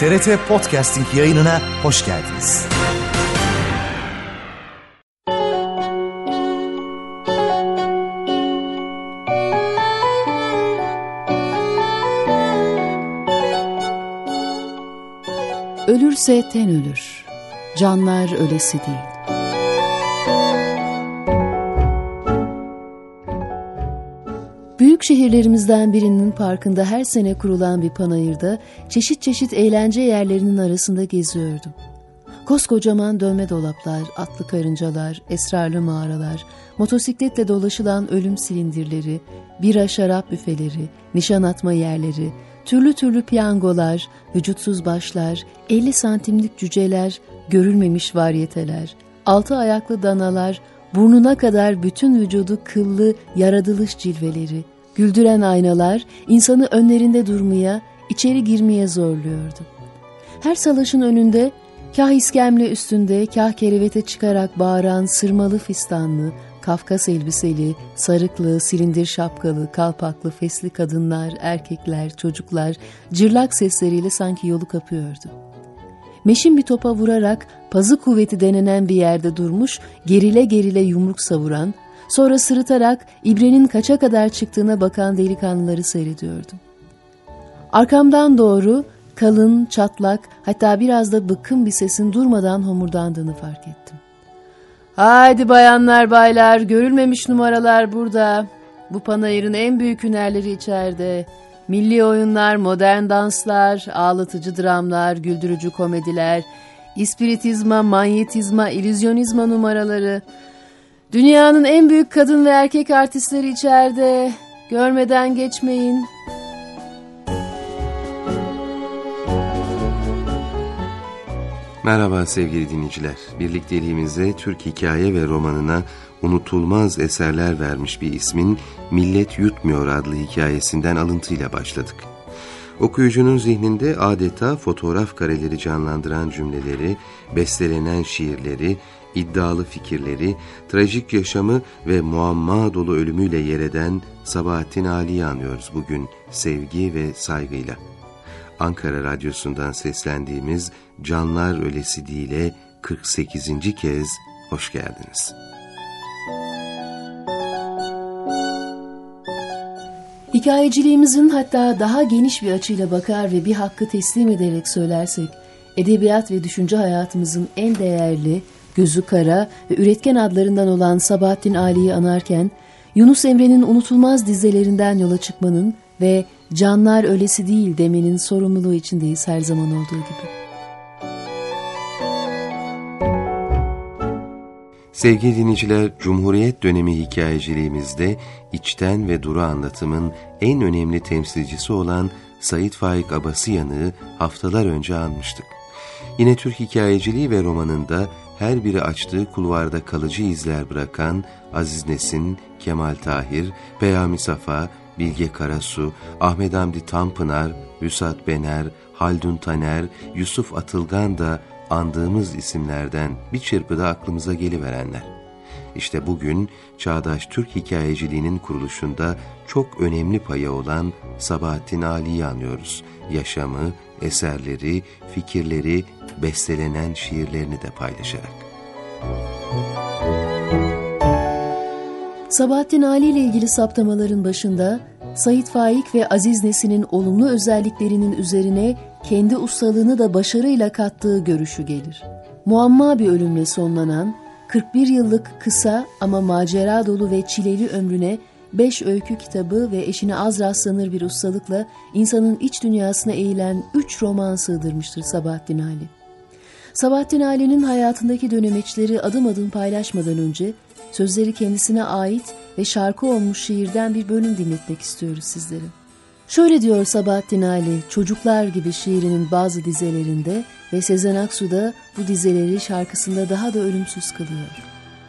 TRT Podcasting yayınına hoş geldiniz. Ölürse ten ölür, canlar ölesi değil. Büyük şehirlerimizden birinin parkında her sene kurulan bir panayırda çeşit çeşit eğlence yerlerinin arasında geziyordum. Koskocaman dövme dolaplar, atlı karıncalar, esrarlı mağaralar, motosikletle dolaşılan ölüm silindirleri, bira şarap büfeleri, nişan atma yerleri, türlü türlü piyangolar, vücutsuz başlar, 50 santimlik cüceler, görülmemiş varyeteler, 6 ayaklı danalar, burnuna kadar bütün vücudu kıllı yaratılış cilveleri, güldüren aynalar insanı önlerinde durmaya, içeri girmeye zorluyordu. Her salaşın önünde, kah iskemle üstünde, kah kerevete çıkarak bağıran sırmalı fistanlı, Kafkas elbiseli, sarıklı, silindir şapkalı, kalpaklı, fesli kadınlar, erkekler, çocuklar cırlak sesleriyle sanki yolu kapıyordu. Meşin bir topa vurarak pazı kuvveti denenen bir yerde durmuş, gerile gerile yumruk savuran, sonra sırıtarak ibrenin kaça kadar çıktığına bakan delikanlıları seyrediyordum. Arkamdan doğru kalın, çatlak, hatta biraz da bıkkın bir sesin durmadan homurdandığını fark ettim. "Haydi bayanlar baylar, görülmemiş numaralar burada. Bu panayırın en büyük hünerleri içeride. Milli oyunlar, modern danslar, ağlatıcı dramlar, güldürücü komediler, ispiritizma, manyetizma, illüzyonizma numaraları. Dünyanın en büyük kadın ve erkek artistleri içeride. Görmeden geçmeyin." Merhaba sevgili dinleyiciler. Birlikteliğimize Türk hikaye ve romanına unutulmaz eserler vermiş bir ismin Millet Yutmuyor adlı hikayesinden alıntıyla başladık. Okuyucunun zihninde adeta fotoğraf kareleri canlandıran cümleleri, bestelenen şiirleri, iddialı fikirleri, trajik yaşamı ve muamma dolu ölümüyle yer eden Sabahattin Ali'yi anıyoruz bugün sevgi ve saygıyla. Ankara Radyosu'ndan seslendiğimiz Canlar Ölesi Değil'e 48. kez hoş geldiniz. Hikayeciliğimizin hatta daha geniş bir açıyla bakar ve bir hakkı teslim ederek söylersek, edebiyat ve düşünce hayatımızın en değerli, gözü kara ve üretken adlarından olan Sabahattin Ali'yi anarken, Yunus Emre'nin unutulmaz dizelerinden yola çıkmanın ve "Canlar ölesi değil" demenin sorumluluğu içindeyiz her zaman olduğu gibi. Sevgili dinleyiciler, Cumhuriyet dönemi hikayeciliğimizde içten ve duru anlatımın en önemli temsilcisi olan Sait Faik Abasıyan'ı haftalar önce anmıştık. Yine Türk hikayeciliği ve romanında her biri açtığı kulvarda kalıcı izler bırakan Aziz Nesin, Kemal Tahir, Peyami Safa, Bilge Karasu, Ahmet Hamdi Tanpınar, Vüsat Bener, Haldun Taner, Yusuf Atılgan da andığımız isimlerden bir çırpıda aklımıza geliverenler. İşte bugün çağdaş Türk hikayeciliğinin kuruluşunda çok önemli payı olan Sabahattin Ali'yi anıyoruz. Yaşamı, eserleri, fikirleri, bestelenen şiirlerini de paylaşarak. Sabahattin Ali ile ilgili saptamaların başında Sait Faik ve Aziz Nesin'in olumlu özelliklerinin üzerine kendi ustalığını da başarıyla kattığı görüşü gelir. Muamma bir ölümle sonlanan, 41 yıllık kısa ama macera dolu ve çileli ömrüne 5 öykü kitabı ve eşine az rastlanır bir ustalıkla insanın iç dünyasına eğilen 3 roman sığdırmıştır Sabahattin Ali. Sabahattin Ali'nin hayatındaki dönemeçleri adım adım paylaşmadan önce sözleri kendisine ait ve şarkı olmuş şiirden bir bölüm dinletmek istiyoruz sizlere. Şöyle diyor Sabahattin Ali, Çocuklar Gibi şiirinin bazı dizelerinde ve Sezen Aksu da bu dizeleri şarkısında daha da ölümsüz kılıyor.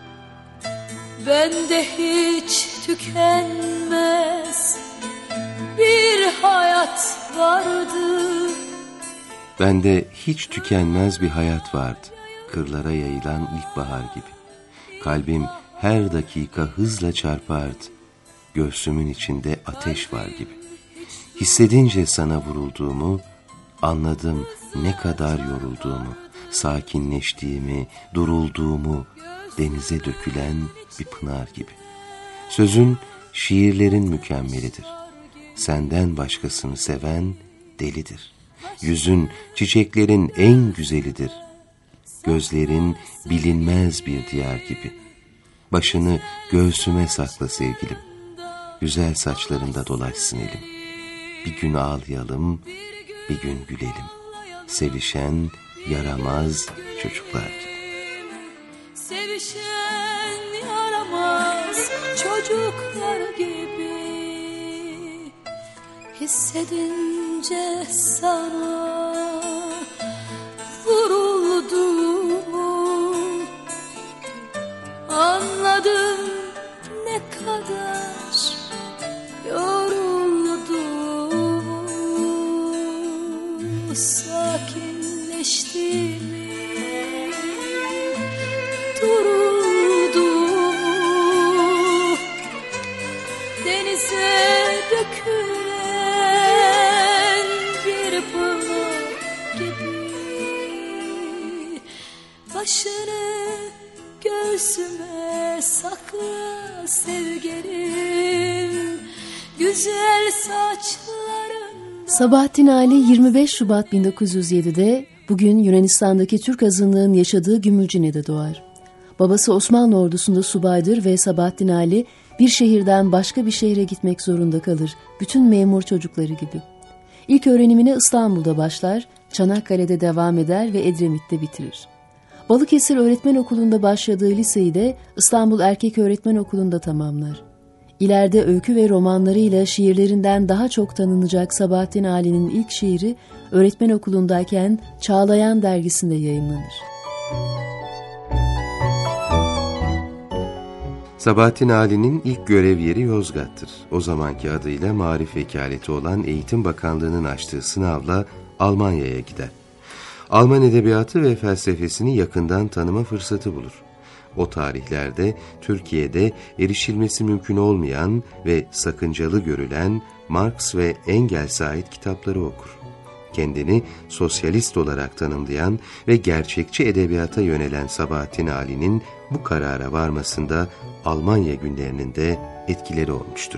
Bende hiç tükenmez bir hayat vardı. Bende hiç tükenmez bir hayat vardı, kırlara yayılan ilkbahar gibi. Kalbim her dakika hızla çarpardı, göğsümün içinde ateş var gibi. Hissedince sana vurulduğumu, anladım ne kadar yorulduğumu, sakinleştiğimi, durulduğumu, denize dökülen bir pınar gibi. Sözün, şiirlerin mükemmelidir. Senden başkasını seven delidir. Yüzün, çiçeklerin en güzelidir. Gözlerin bilinmez bir diyar gibi. Başını göğsüme sakla sevgilim. Güzel saçlarında dolaşsın elim. Bir gün ağlayalım, bir gün gülelim. Sevişen, yaramaz çocuklar gibi. Sevişen yaramaz çocuklar gibi. Hissedince sana vuruldum, anladım ne kadar yoruldum. Sakinleştiğimi, duruldum, denize dökülen bir pınar gibi. Başını göğsüme sakla sevgilim, güzel saçların. Sabahattin Ali 25 Şubat 1907'de bugün Yunanistan'daki Türk azınlığın yaşadığı Gümülcine'de doğar. Babası Osmanlı ordusunda subaydır ve Sabahattin Ali bir şehirden başka bir şehre gitmek zorunda kalır, bütün memur çocukları gibi. İlk öğrenimine İstanbul'da başlar, Çanakkale'de devam eder ve Edremit'te bitirir. Balıkesir Öğretmen Okulu'nda başladığı liseyi de İstanbul Erkek Öğretmen Okulu'nda tamamlar. İleride öykü ve romanlarıyla şiirlerinden daha çok tanınacak Sabahattin Ali'nin ilk şiiri öğretmen okulundayken Çağlayan dergisinde yayınlanır. Sabahattin Ali'nin ilk görev yeri Yozgat'tır. O zamanki adıyla Maarif Vekaleti olan Eğitim Bakanlığı'nın açtığı sınavla Almanya'ya gider. Alman edebiyatı ve felsefesini yakından tanıma fırsatı bulur. O tarihlerde Türkiye'de erişilmesi mümkün olmayan ve sakıncalı görülen Marx ve Engels'e ait kitapları okur. Kendini sosyalist olarak tanımlayan ve gerçekçi edebiyata yönelen Sabahattin Ali'nin bu karara varmasında Almanya günlerinin de etkileri olmuştur.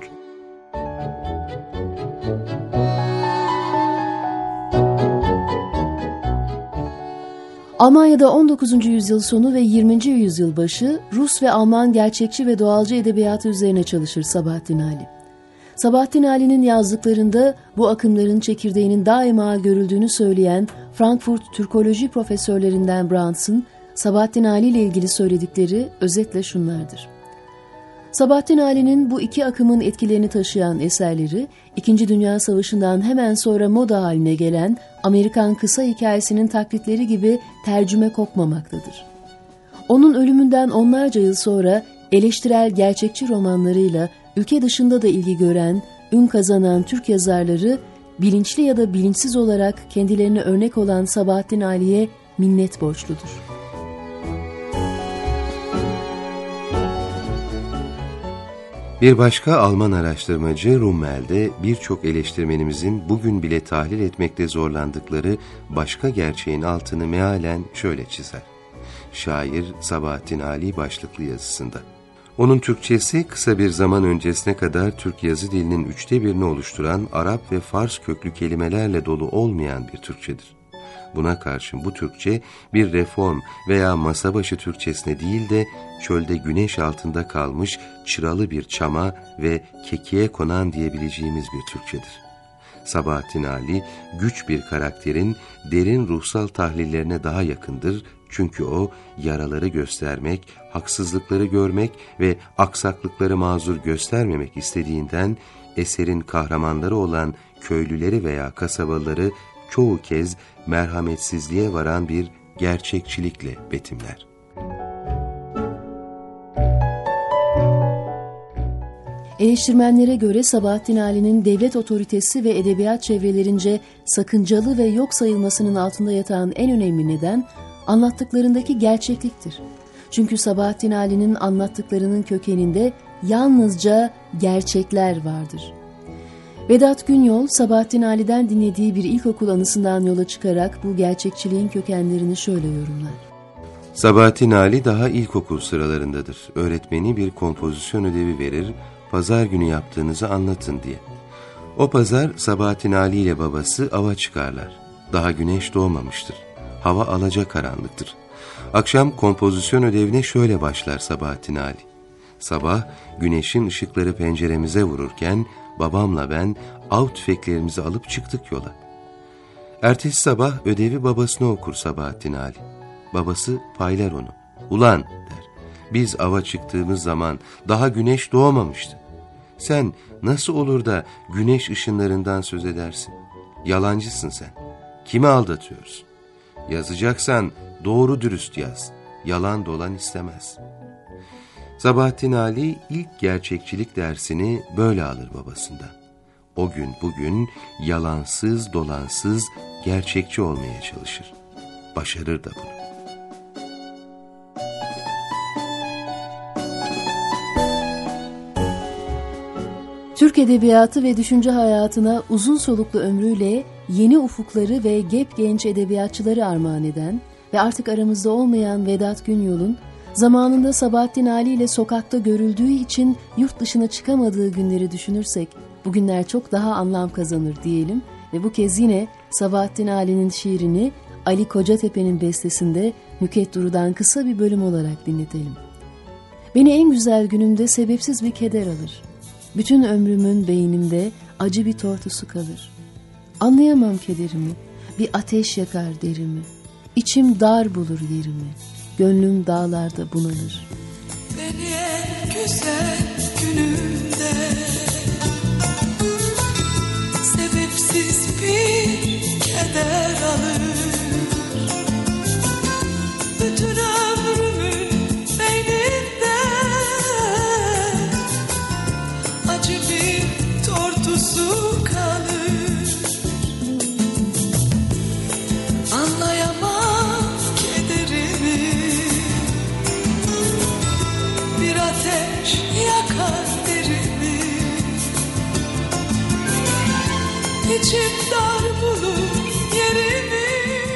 Almanya'da 19. yüzyıl sonu ve 20. yüzyıl başı Rus ve Alman gerçekçi ve doğalcı edebiyatı üzerine çalışır Sabahattin Ali. Sabahattin Ali'nin yazdıklarında bu akımların çekirdeğinin daima görüldüğünü söyleyen Frankfurt Türkoloji profesörlerinden Brandt'ın Sabahattin Ali ile ilgili söyledikleri özetle şunlardır. Sabahattin Ali'nin bu iki akımın etkilerini taşıyan eserleri, İkinci Dünya Savaşı'ndan hemen sonra moda haline gelen Amerikan kısa hikayesinin taklitleri gibi tercüme kopmamaktadır. Onun ölümünden onlarca yıl sonra eleştirel gerçekçi romanlarıyla ülke dışında da ilgi gören, ün kazanan Türk yazarları, bilinçli ya da bilinçsiz olarak kendilerine örnek olan Sabahattin Ali'ye minnet borçludur. Bir başka Alman araştırmacı Rummel de birçok eleştirmenimizin bugün bile tahlil etmekte zorlandıkları başka gerçeğin altını mealen şöyle çizer. Şair Sabahattin Ali başlıklı yazısında. Onun Türkçesi kısa bir zaman öncesine kadar Türk yazı dilinin 1/3'ünü oluşturan Arap ve Fars köklü kelimelerle dolu olmayan bir Türkçedir. Buna karşın bu Türkçe bir reform veya masabaşı Türkçesine değil de çölde güneş altında kalmış çıralı bir çama ve kekiğe konan diyebileceğimiz bir Türkçedir. Sabahattin Ali güç bir karakterin derin ruhsal tahlillerine daha yakındır çünkü o yaraları göstermek, haksızlıkları görmek ve aksaklıkları mazur göstermemek istediğinden eserin kahramanları olan köylüleri veya kasabaları çoğu kez merhametsizliğe varan bir gerçekçilikle betimler. Eleştirmenlere göre Sabahattin Ali'nin devlet otoritesi ve edebiyat çevrelerince sakıncalı ve yok sayılmasının altında yatan en önemli neden anlattıklarındaki gerçekliktir. Çünkü Sabahattin Ali'nin anlattıklarının kökeninde yalnızca gerçekler vardır. Vedat Günyol, Sabahattin Ali'den dinlediği bir ilkokul anısından yola çıkarak bu gerçekçiliğin kökenlerini şöyle yorumlar. Sabahattin Ali daha ilkokul sıralarındadır. Öğretmeni bir kompozisyon ödevi verir, pazar günü yaptığınızı anlatın diye. O pazar Sabahattin Ali ile babası ava çıkarlar. Daha güneş doğmamıştır. Hava alacakaranlıktır. Akşam kompozisyon ödevine şöyle başlar Sabahattin Ali. Sabah güneşin ışıkları penceremize vururken babamla ben av tüfeklerimizi alıp çıktık yola. Ertesi sabah ödevi babasına okur Sabahattin Ali. Babası paylar onu. Ulan der, biz ava çıktığımız zaman daha güneş doğmamıştı. Sen nasıl olur da güneş ışınlarından söz edersin? Yalancısın sen. Kimi aldatıyorsun? Yazacaksan doğru dürüst yaz. Yalan dolan istemez. Sabahattin Ali ilk gerçekçilik dersini böyle alır babasından. O gün bugün yalansız dolansız gerçekçi olmaya çalışır. Başarır da bunu. Türk edebiyatı ve düşünce hayatına uzun soluklu ömrüyle yeni ufukları ve genç edebiyatçıları armağan eden ve artık aramızda olmayan Vedat Günyol'un zamanında Sabahattin Ali ile sokakta görüldüğü için yurt dışına çıkamadığı günleri düşünürsek bugünler çok daha anlam kazanır diyelim ve bu kez yine Sabahattin Ali'nin şiirini Ali Kocatepe'nin bestesinde Nükhet Duru'dan kısa bir bölüm olarak dinletelim. Beni en güzel günümde sebepsiz bir keder alır. Bütün ömrümün beynimde acı bir tortusu kalır. Anlayamam kederimi, bir ateş yakar derimi. İçim dar bulur yerimi, gönlüm dağlarda bunalır. Beni en güzel günümde sebepsiz bir keder alır. Bütün ömrümün beynimde acı bir tortusu kalır. Anlayamam kederimi, bir ateş yakar derimi. İçim dar bulur yerimi.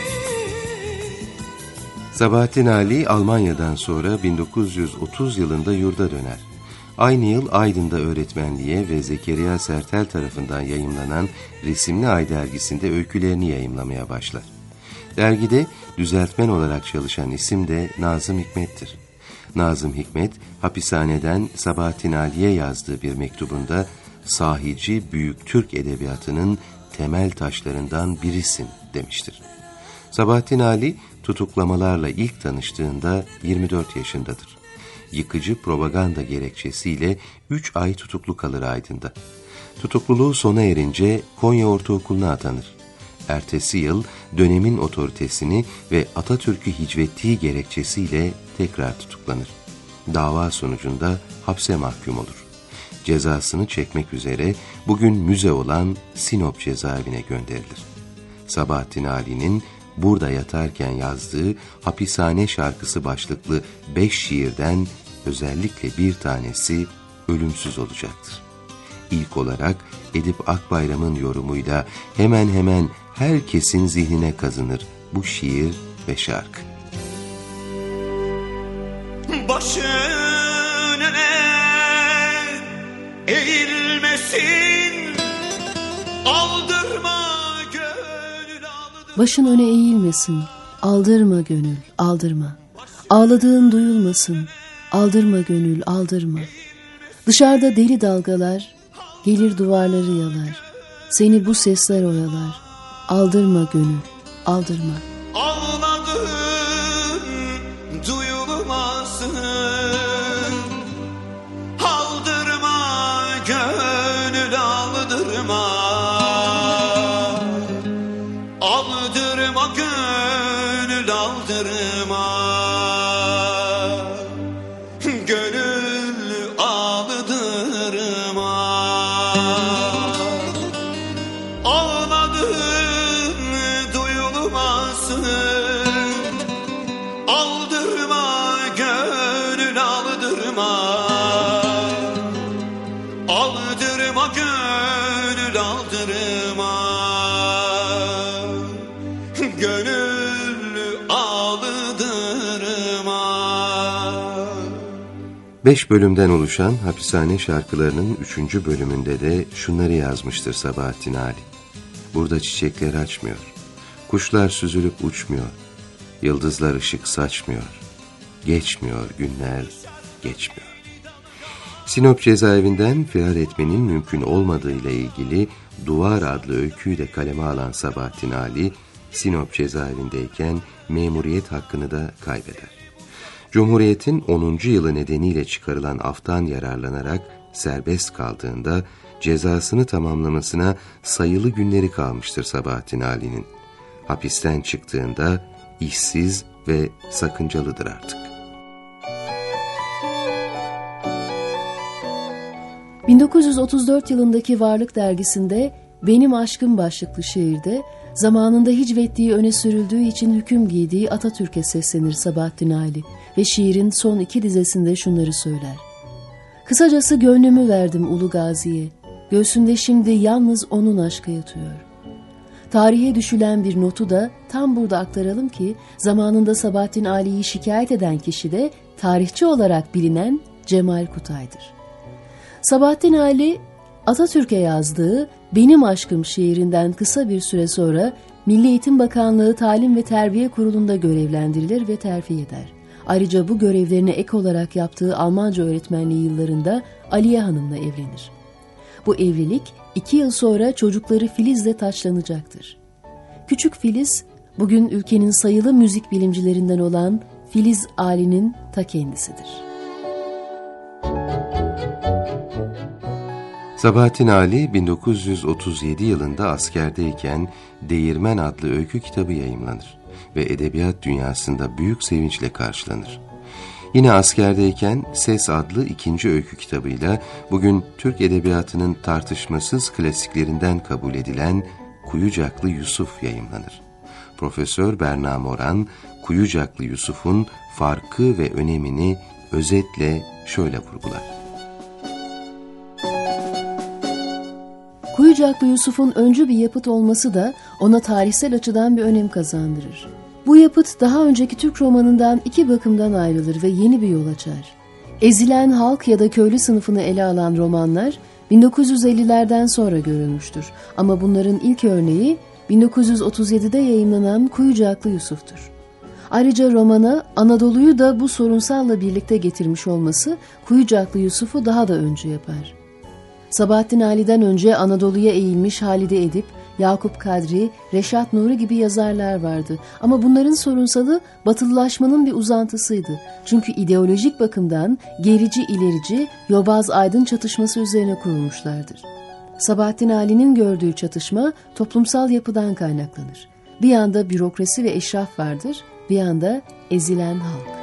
Sabahattin Ali Almanya'dan sonra 1930 yılında yurda döner. Aynı yıl Aydın'da öğretmenliğe ve Zekeriya Sertel tarafından yayımlanan Resimli Ay dergisinde öykülerini yayımlamaya başlar. Dergide düzeltmen olarak çalışan isim de Nazım Hikmet'tir. Nazım Hikmet, hapishaneden Sabahattin Ali'ye yazdığı bir mektubunda sahici büyük Türk edebiyatının temel taşlarından birisin demiştir. Sabahattin Ali tutuklamalarla ilk tanıştığında 24 yaşındadır. Yıkıcı propaganda gerekçesiyle 3 ay tutuklu kalır Aydın'da. Tutukluluğu sona erince Konya Ortaokulu'na atanır. Ertesi yıl dönemin otoritesini ve Atatürk'ü hicvettiği gerekçesiyle tekrar tutuklanır. Dava sonucunda hapse mahkum olur. Cezasını çekmek üzere bugün müze olan Sinop cezaevine gönderilir. Sabahattin Ali'nin burada yatarken yazdığı Hapishane şarkısı başlıklı 5 şiirden özellikle bir tanesi ölümsüz olacaktır. İlk olarak Edip Akbayram'ın yorumuyla hemen hemen herkesin zihnine kazınır bu şiir ve şarkı. Başın eğilmesin, aldırma gönül aldırma. Başın öne eğilmesin, aldırma gönül, aldırma. Ağladığın duyulmasın, aldırma gönül, aldırma. Dışarıda deli dalgalar, gelir duvarları yalar. Seni bu sesler oyalar, aldırma gönül, aldırma. Ağladığın duyulmasın, aldırma gönül, aldırma. Aldırma gönül, aldırma. Gönül aldırma. Ağladığın duyulmasın, 5 bölümden oluşan Hapishane Şarkıları'nın 3. bölümünde de şunları yazmıştır Sabahattin Ali. Burada çiçekler açmıyor, kuşlar süzülüp uçmuyor, yıldızlar ışık saçmıyor, geçmiyor günler, geçmiyor. Sinop cezaevinden firar etmenin mümkün olmadığıyla ilgili Duvar adlı öyküyü de kaleme alan Sabahattin Ali, Sinop cezaevindeyken memuriyet hakkını da kaybeder. Cumhuriyet'in 10. yılı nedeniyle çıkarılan aftan yararlanarak serbest kaldığında cezasını tamamlamasına sayılı günleri kalmıştır Sabahattin Ali'nin. Hapisten çıktığında işsiz ve sakıncalıdır artık. 1934 yılındaki Varlık dergisinde Benim Aşkım başlıklı şiirde zamanında hicvettiği öne sürüldüğü için hüküm giydiği Atatürk'e seslenir Sabahattin Ali ve şiirin son 2 dizesinde şunları söyler. Kısacası gönlümü verdim Ulu Gazi'ye, göğsünde şimdi yalnız onun aşkı yatıyor. Tarihe düşülen bir notu da tam burada aktaralım ki zamanında Sabahattin Ali'yi şikayet eden kişi de tarihçi olarak bilinen Cemal Kutay'dır. Sabahattin Ali, Atatürk'e yazdığı Benim Aşkım şiirinden kısa bir süre sonra Milli Eğitim Bakanlığı Talim ve Terbiye Kurulu'nda görevlendirilir ve terfi eder. Ayrıca bu görevlerine ek olarak yaptığı Almanca öğretmenliği yıllarında Aliye Hanım'la evlenir. Bu evlilik 2 yıl sonra çocukları Filiz'le taçlanacaktır. Küçük Filiz, bugün ülkenin sayılı müzik bilimcilerinden olan Filiz Ali'nin ta kendisidir. Sabahattin Ali 1937 yılında askerdeyken Değirmen adlı öykü kitabı yayımlanır ve edebiyat dünyasında büyük sevinçle karşılanır. Yine askerdeyken Ses adlı 2. öykü kitabıyla bugün Türk edebiyatının tartışmasız klasiklerinden kabul edilen Kuyucaklı Yusuf yayımlanır. Profesör Berna Moran, Kuyucaklı Yusuf'un farkı ve önemini özetle şöyle vurgular. Kuyucaklı Yusuf'un öncü bir yapıt olması da ona tarihsel açıdan bir önem kazandırır. Bu yapıt daha önceki Türk romanından 2 bakımdan ayrılır ve yeni bir yol açar. Ezilen halk ya da köylü sınıfını ele alan romanlar 1950'lerden sonra görülmüştür. Ama bunların ilk örneği 1937'de yayımlanan Kuyucaklı Yusuf'tur. Ayrıca romana Anadolu'yu da bu sorunsalla birlikte getirmiş olması Kuyucaklı Yusuf'u daha da öncü yapar. Sabahattin Ali'den önce Anadolu'ya eğilmiş Halide Edip, Yakup Kadri, Reşat Nuri gibi yazarlar vardı. Ama bunların sorunsalı batılılaşmanın bir uzantısıydı. Çünkü ideolojik bakımdan gerici-ilerici, yobaz-aydın çatışması üzerine kurulmuşlardır. Sabahattin Ali'nin gördüğü çatışma toplumsal yapıdan kaynaklanır. Bir yanda bürokrasi ve eşraf vardır, bir yanda ezilen halk.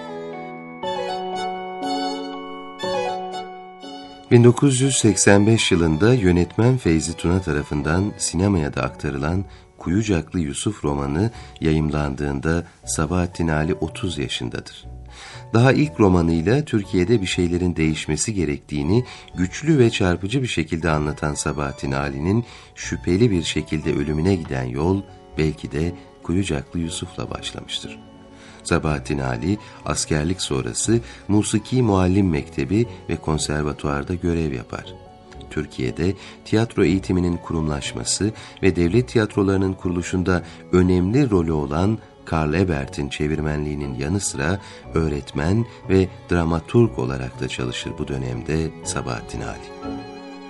1985 yılında yönetmen Feyzi Tuna tarafından sinemaya da aktarılan Kuyucaklı Yusuf romanı yayımlandığında Sabahattin Ali 30 yaşındadır. Daha ilk romanıyla Türkiye'de bir şeylerin değişmesi gerektiğini güçlü ve çarpıcı bir şekilde anlatan Sabahattin Ali'nin şüpheli bir şekilde ölümüne giden yol belki de Kuyucaklı Yusuf'la başlamıştır. Sabahattin Ali, askerlik sonrası Musiki Muallim Mektebi ve konservatuarda görev yapar. Türkiye'de tiyatro eğitiminin kurumlaşması ve devlet tiyatrolarının kuruluşunda önemli rolü olan Karl Ebert'in çevirmenliğinin yanı sıra öğretmen ve dramaturg olarak da çalışır bu dönemde Sabahattin Ali.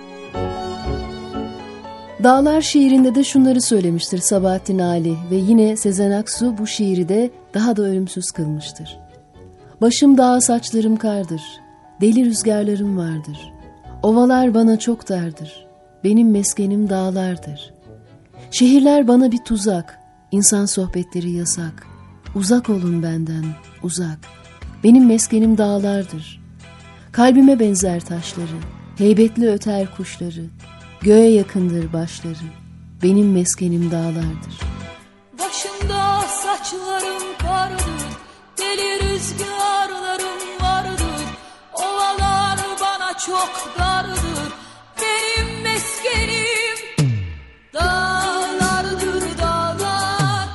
Dağlar şiirinde de şunları söylemiştir Sabahattin Ali ve yine Sezen Aksu bu şiiri de daha da ölümsüz kılmıştır. Başım dağ, saçlarım kardır, deli rüzgarlarım vardır. Ovalar bana çok dardır, benim meskenim dağlardır. Şehirler bana bir tuzak, insan sohbetleri yasak. Uzak olun benden, uzak. Benim meskenim dağlardır. Kalbime benzer taşları, heybetli öter kuşları. Göğe yakındır başları, benim meskenim dağlardır. Başımda saçlarım kardır, deli rüzgarlarım vardır. Ovalar bana çok dardır, benim meskenim dağlardır dağlar.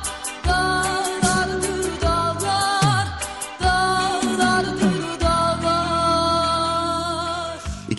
Dağlardır dağlar, dağlardır dağlar.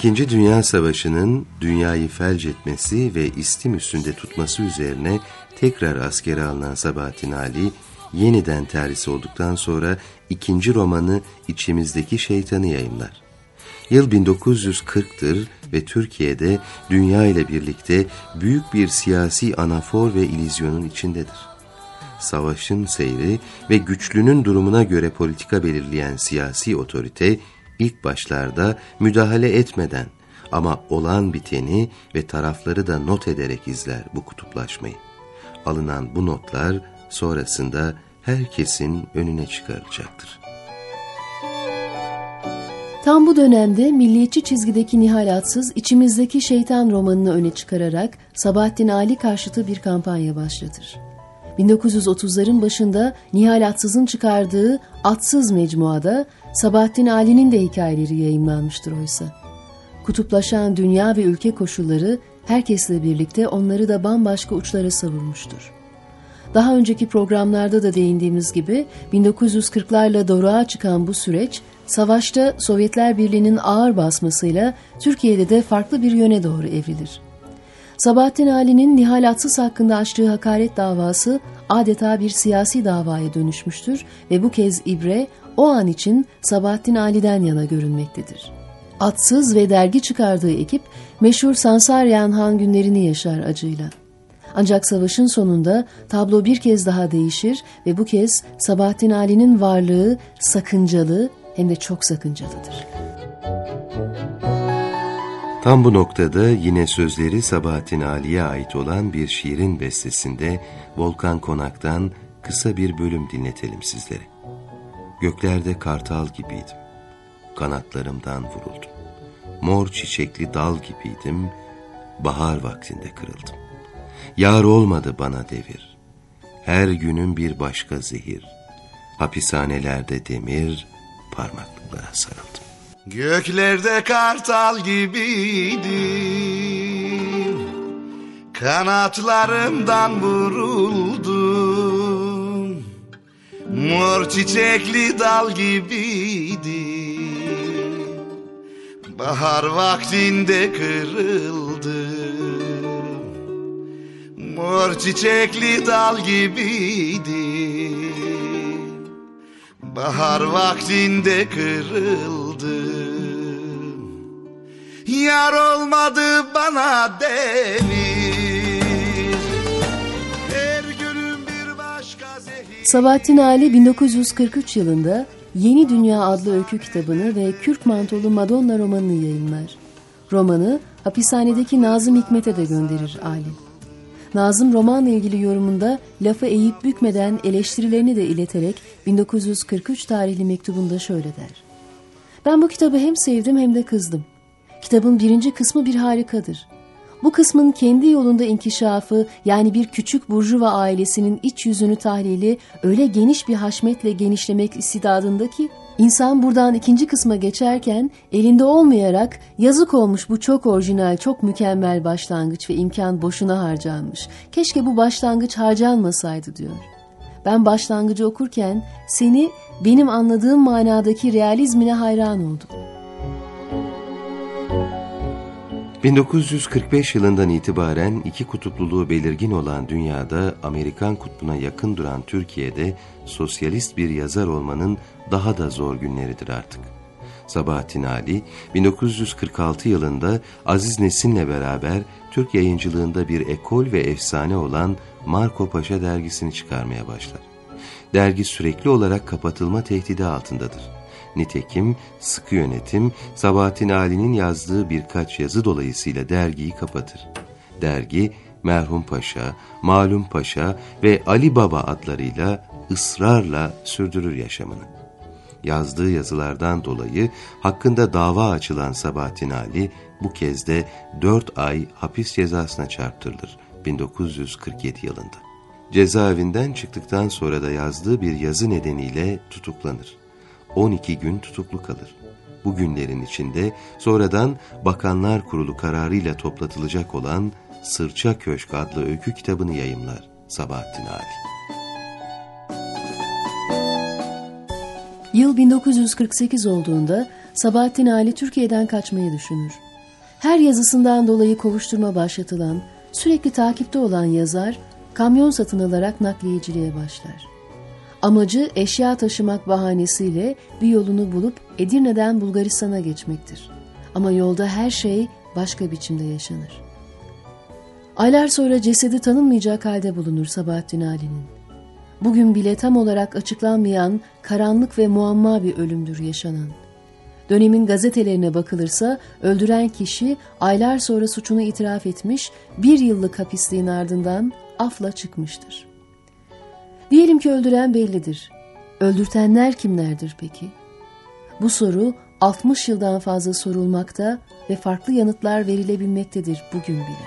İkinci Dünya Savaşı'nın dünyayı felç etmesi ve istim üstünde tutması üzerine tekrar askere alınan Sabahattin Ali, yeniden terhis olduktan sonra ikinci romanı İçimizdeki Şeytanı yayımlar. Yıl 1940'tır ve Türkiye'de dünya ile birlikte büyük bir siyasi anafor ve illüzyonun içindedir. Savaşın seyri ve güçlünün durumuna göre politika belirleyen siyasi otorite, ilk başlarda müdahale etmeden ama olan biteni ve tarafları da not ederek izler bu kutuplaşmayı. Alınan bu notlar sonrasında herkesin önüne çıkarılacaktır. Tam bu dönemde milliyetçi çizgideki Nihal Atsız, İçimizdeki Şeytan romanını öne çıkararak Sabahattin Ali karşıtı bir kampanya başlatır. 1930'ların başında Nihal Atsız'ın çıkardığı Atsız Mecmua'da Sabahattin Ali'nin de hikayeleri yayımlanmıştır oysa. Kutuplaşan dünya ve ülke koşulları herkesle birlikte onları da bambaşka uçlara savurmuştur. Daha önceki programlarda da değindiğimiz gibi 1940'larla doruğa çıkan bu süreç, savaşta Sovyetler Birliği'nin ağır basmasıyla Türkiye'de de farklı bir yöne doğru evrilir. Sabahattin Ali'nin Nihal Atsız hakkında açtığı hakaret davası adeta bir siyasi davaya dönüşmüştür ve bu kez ibre o an için Sabahattin Ali'den yana görünmektedir. Atsız ve dergi çıkardığı ekip meşhur Sansaryan Han günlerini yaşar acıyla. Ancak savaşın sonunda tablo bir kez daha değişir ve bu kez Sabahattin Ali'nin varlığı sakıncalı hem de çok sakıncalıdır. Tam bu noktada yine sözleri Sabahattin Ali'ye ait olan bir şiirin bestesinde Volkan Konak'tan kısa bir bölüm dinletelim sizlere. Göklerde kartal gibiydim, kanatlarımdan vuruldum. Mor çiçekli dal gibiydim, bahar vaktinde kırıldım. Yar olmadı bana devir, her günün bir başka zehir. Hapishanelerde demir, parmaklıklara sarıldım. Göklerde kartal gibiydim, kanatlarımdan vuruldum. Mor çiçekli dal gibiydim, bahar vaktinde kırıldım. Mor çiçekli dal gibiydim, bahar vaktinde kırıldım. Yar olmadı bana demir, her günün bir başka zehir. Sabahattin Ali 1943 yılında Yeni Dünya adlı öykü kitabını ve Kürk Mantolu Madonna romanını yayımlar. Romanı hapishanedeki Nazım Hikmet'e de gönderir Ali. Nazım romanla ilgili yorumunda lafı eğip bükmeden eleştirilerini de ileterek 1943 tarihli mektubunda şöyle der. Ben bu kitabı hem sevdim hem de kızdım. Kitabın birinci kısmı bir harikadır. Bu kısmın kendi yolunda inkişafı, yani bir küçük burjuva ailesinin iç yüzünü tahlili öyle geniş bir haşmetle genişlemek istidadında ki, İnsan buradan ikinci kısma geçerken elinde olmayarak yazık olmuş bu çok orijinal, çok mükemmel başlangıç ve imkan boşuna harcanmış. Keşke bu başlangıç harcanmasaydı diyor. Ben başlangıcı okurken seni benim anladığım manadaki realizmine hayran oldum. 1945 yılından itibaren iki kutupluluğu belirgin olan dünyada Amerikan kutbuna yakın duran Türkiye'de sosyalist bir yazar olmanın daha da zor günleridir artık. Sabahattin Ali 1946 yılında Aziz Nesin'le beraber Türk yayıncılığında bir ekol ve efsane olan Marco Paşa dergisini çıkarmaya başlar. Dergi sürekli olarak kapatılma tehdidi altındadır. Nitekim sıkı yönetim Sabahattin Ali'nin yazdığı birkaç yazı dolayısıyla dergiyi kapatır. Dergi Merhum Paşa, Malum Paşa ve Ali Baba adlarıyla ısrarla sürdürür yaşamını. Yazdığı yazılardan dolayı hakkında dava açılan Sabahattin Ali bu kez de 4 ay hapis cezasına çarptırılır 1947 yılında. Cezaevinden çıktıktan sonra da yazdığı bir yazı nedeniyle tutuklanır. 12 gün tutuklu kalır. Bu günlerin içinde sonradan Bakanlar Kurulu kararıyla toplatılacak olan Sırça Köşk adlı öykü kitabını yayımlar Sabahattin Ali. Yıl 1948 olduğunda Sabahattin Ali Türkiye'den kaçmayı düşünür. Her yazısından dolayı kovuşturma başlatılan, sürekli takipte olan yazar, kamyon satın alarak nakliyeciliğe başlar. Amacı eşya taşımak bahanesiyle bir yolunu bulup Edirne'den Bulgaristan'a geçmektir. Ama yolda her şey başka biçimde yaşanır. Aylar sonra cesedi tanınmayacak halde bulunur Sabahattin Ali'nin. Bugün bile tam olarak açıklanmayan karanlık ve muamma bir ölümdür yaşanan. Dönemin gazetelerine bakılırsa öldüren kişi aylar sonra suçunu itiraf etmiş, 1 yıllık hapisliğin ardından afla çıkmıştır. Diyelim ki öldüren bellidir. Öldürtenler kimlerdir peki? Bu soru 60 yıldan fazla sorulmakta ve farklı yanıtlar verilebilmektedir bugün bile.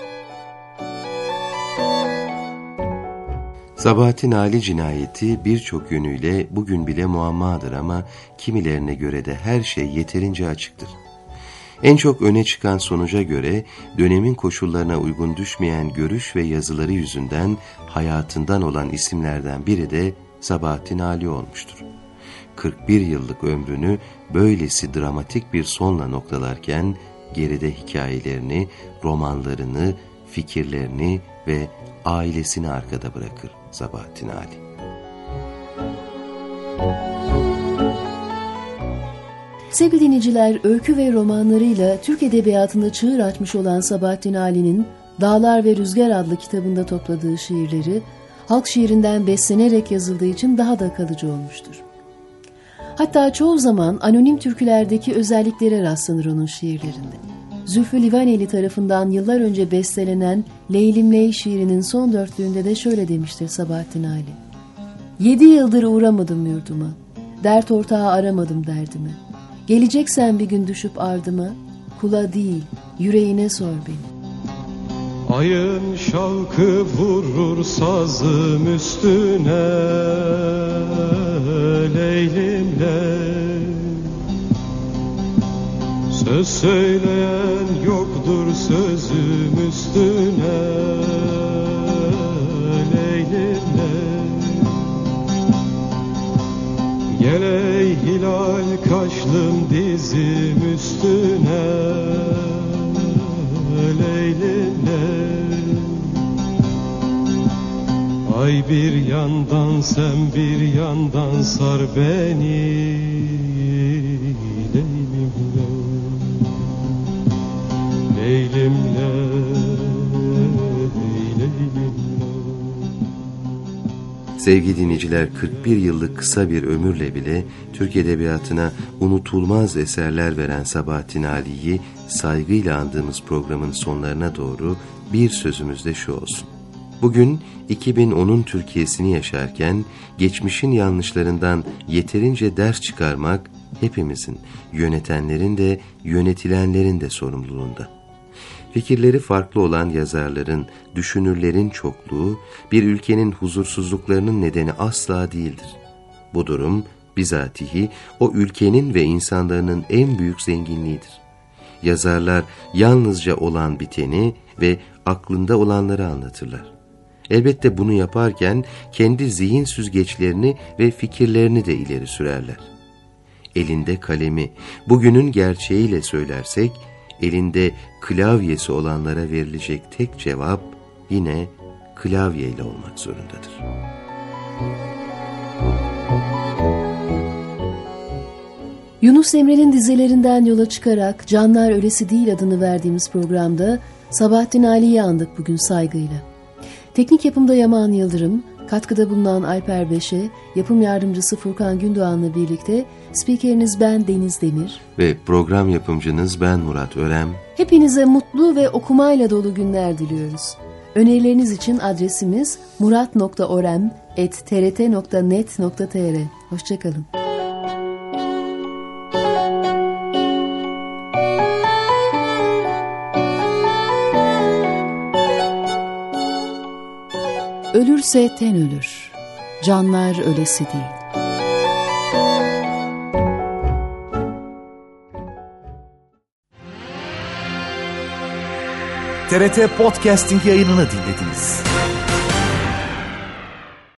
Sabahattin Ali cinayeti birçok yönüyle bugün bile muammadır ama kimilerine göre de her şey yeterince açıktır. En çok öne çıkan sonuca göre dönemin koşullarına uygun düşmeyen görüş ve yazıları yüzünden hayatından olan isimlerden biri de Sabahattin Ali olmuştur. 41 yıllık ömrünü böylesi dramatik bir sonla noktalarken geride hikayelerini, romanlarını, fikirlerini ve ailesini arkada bırakır Sabahattin Ali. Sevgili dinleyiciler, öykü ve romanlarıyla Türk Edebiyatı'nda çığır açmış olan Sabahattin Ali'nin Dağlar ve Rüzgar adlı kitabında topladığı şiirleri halk şiirinden beslenerek yazıldığı için daha da kalıcı olmuştur. Hatta çoğu zaman anonim türkülerdeki özelliklere rastlanır onun şiirlerinde. Zülfü Livaneli tarafından yıllar önce bestelenen Leylim Ley şiirinin son dörtlüğünde de şöyle demiştir Sabahattin Ali. 7 yıldır uğramadım yurduma, dert ortağı aramadım derdime. Geleceksen bir gün düşüp ardıma, kula değil yüreğine sor beni. Ayın şavkı vurur sazım üstüne, Leylim ley. Söz söyleyen yoktur sözüm üstüne, Leylim ley. Gel ey hilal kaşlım dizim üstüne, Leylim ley. Ay bir yandan sen bir yandan sar beni, Leylim ley. Leylim ley, Leylim ley. Sevgili dinleyiciler, 41 yıllık kısa bir ömürle bile Türk Edebiyatı'na unutulmaz eserler veren Sabahattin Ali'yi saygıyla andığımız programın sonlarına doğru bir sözümüz de şu olsun. Bugün 2010'un Türkiye'sini yaşarken geçmişin yanlışlarından yeterince ders çıkarmak hepimizin, yönetenlerin de yönetilenlerin de sorumluluğunda. Fikirleri farklı olan yazarların, düşünürlerin çokluğu bir ülkenin huzursuzluklarının nedeni asla değildir. Bu durum bizatihi o ülkenin ve insanların en büyük zenginliğidir. Yazarlar yalnızca olan biteni ve aklında olanları anlatırlar. Elbette bunu yaparken kendi zihin süzgeçlerini ve fikirlerini de ileri sürerler. Elinde kalemi, bugünün gerçeğiyle söylersek, elinde klavyesi olanlara verilecek tek cevap yine klavyeyle olmak zorundadır. Yunus Emre'nin dizelerinden yola çıkarak Canlar Ölesi Değil adını verdiğimiz programda Sabahattin Ali'yi andık bugün saygıyla. Teknik yapımda Yaman Yıldırım, katkıda bulunan Alper Beşe, yapım yardımcısı Furkan Gündoğan'la birlikte spikeriniz ben Deniz Demir ve program yapımcınız ben Murat Örem. Hepinize mutlu ve okumayla dolu günler diliyoruz. Önerileriniz için adresimiz murat.orem@trt.net.tr. Hoşçakalın. Ölürse ten ölür, canlar ölesi değil. TRT Podcasting yayınını dinlediniz.